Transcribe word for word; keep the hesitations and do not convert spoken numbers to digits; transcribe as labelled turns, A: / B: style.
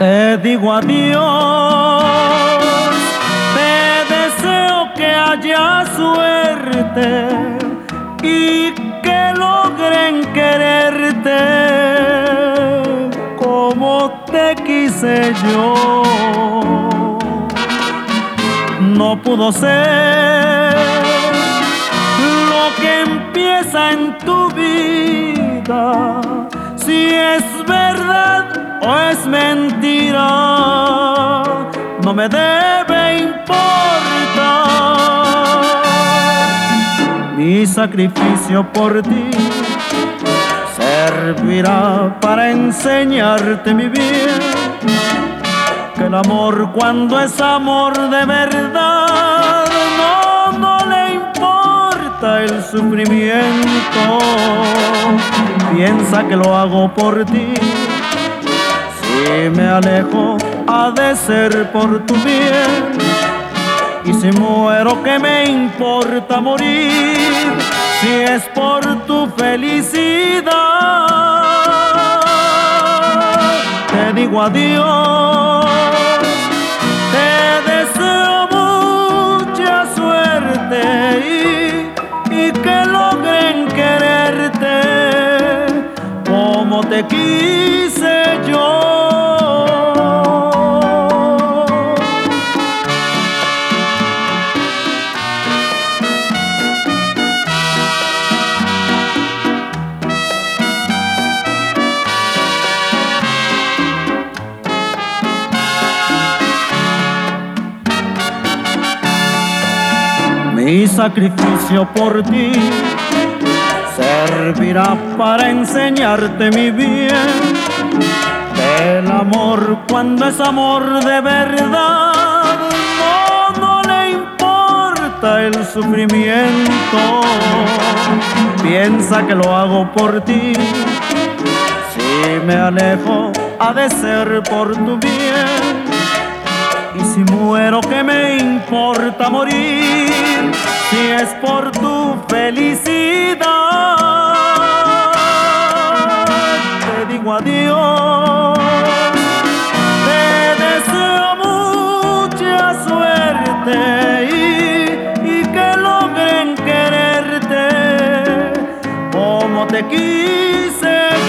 A: Te digo adiós, te deseo que haya suerte y que logren quererte como te quise yo. No pudo ser lo que empieza en tu vida, si es verdad o es mentira, no me debe importar. Mi sacrificio por ti servirá para enseñarte mi bien, que el amor, cuando es amor de verdad, no, no le importa el sufrimiento. Piensa que lo hago por ti. Si me alejo, ha de ser por tu bien. Y si muero, ¿qué me importa morir? Si es por tu felicidad. Te digo adiós, te deseo mucha suerte y, y que logren quererte como te quise yo. Mi sacrificio por ti servirá para enseñarte mi bien, el amor, cuando es amor de verdad, no, no le importa el sufrimiento. Piensa que lo hago por ti. Si me alejo, ha de ser por tu bien. Y si muero, ¿qué me importa morir? Si es por tu felicidad. Te digo adiós, te deseo mucha suerte y, y que logren quererte como te quise